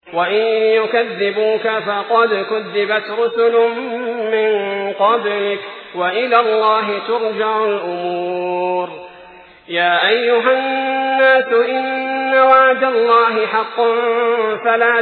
وإن يكذبوك فقد كذبت رسل من قبلك وإلى الله ترجع الأمور. يا أيها الناس إن وعد الله حق فلا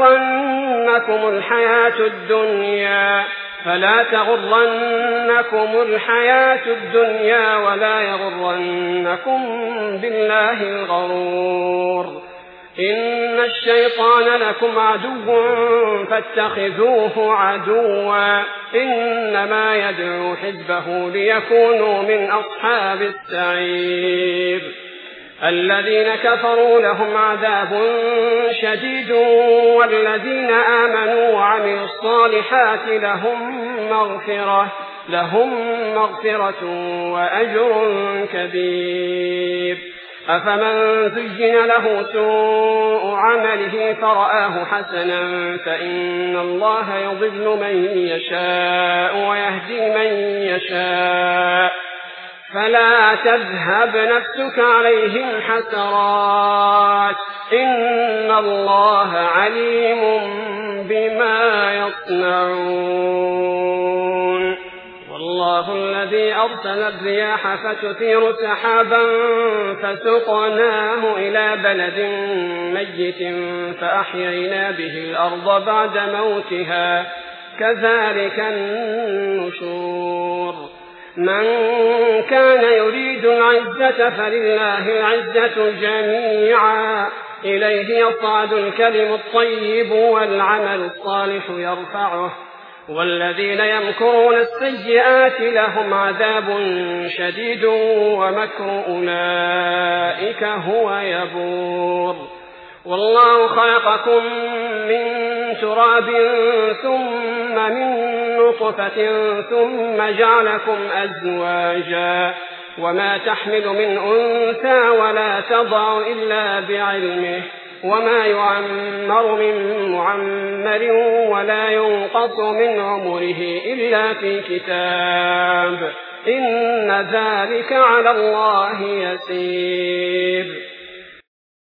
تغرنكم الحياة الدنيا ولا يغرنكم بالله الغرور. إن الشيطان لكم عدو فاتخذوه عدوا إنما يدعو حزبه ليكونوا من أصحاب السعير. الذين كفروا لهم عذاب شديد والذين آمنوا وعملوا الصالحات لهم مغفرة وأجر كبير. أفمن زين له سوء عمله فرآه حسنا فإن الله يضل من يشاء ويهدي من يشاء فلا تذهب نفسك عليهم حسرات إن الله عليم بما يصنعون. والله الذي أرسل الرياح فتثير سحابا فسقناه إلى بلد ميت فأحيينا به الأرض بعد موتها كذلك النشور. من كان يريد العزة فلله العزة جميعا إليه يصعد الكلم الطيب والعمل الصالح يرفعه والذين يمكرون السيئات لهم عذاب شديد ومكر أولئك هو يبور. والله خلقكم من تراب ثم من نطفة ثم جعلكم أزواجا وما تحمل من أنثى ولا تضع إلا بعلمه وما يعمر من معمر ولا ينقص من عمره إلا في كتاب إن ذلك على الله يسير.